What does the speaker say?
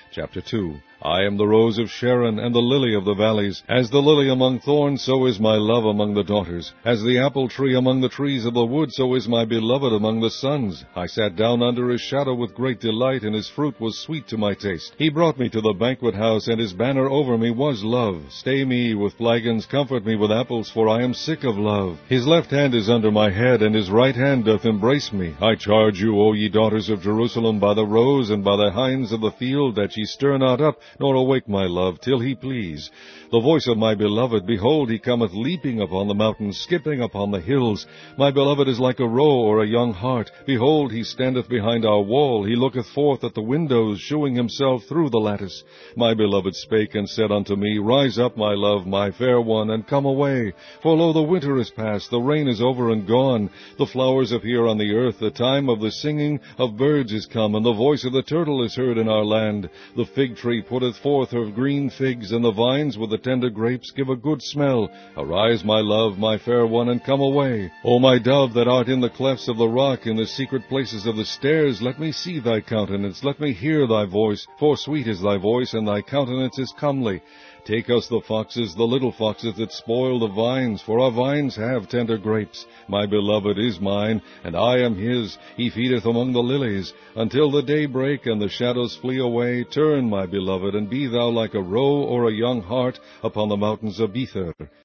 Chapter 2. I am the rose of Sharon, and the lily of the valleys. As the lily among thorns, so is my love among the daughters. As the apple tree among the trees of the wood, so is my beloved among the sons. I sat down under his shadow with great delight, and his fruit was sweet to my taste. He brought me to the banquet house, and his banner over me was love. Stay me with flagons, comfort me with apples, for I am sick of love. His left hand is under my head, and his right hand doth embrace me. I charge you, O ye daughters of Jerusalem, by the roes and by the hinds of the field, that ye stir not up, nor awake my love, till he please. The voice of my beloved, behold, he cometh leaping upon the mountains, skipping upon the hills. My beloved is like a roe or a young hart. Behold, he standeth behind our wall. He looketh forth at the windows, shewing himself through the lattice. My beloved spake and said unto me, Rise up, my love, my fair one, and come away. For lo, the winter is past, the rain is over and gone. The flowers appear on the earth. The time of the singing of birds is come, and the voice of the turtle is heard in our land. The fig tree putteth forth her green figs, and the vines with the tender grapes give a good smell. Arise, my love, my fair one, and come away. O my dove, that art in the clefts of the rock, in the secret places of the stairs, let me see thy countenance, let me hear thy voice, for sweet is thy voice, and thy countenance is comely. Take us the foxes, the little foxes that spoil the vines, for our vines have tender grapes. My beloved is mine, and I am his. He feedeth among the lilies. Until the day break and the shadows flee away, turn, my beloved, and be thou like a roe or a young hart upon the mountains of Bether.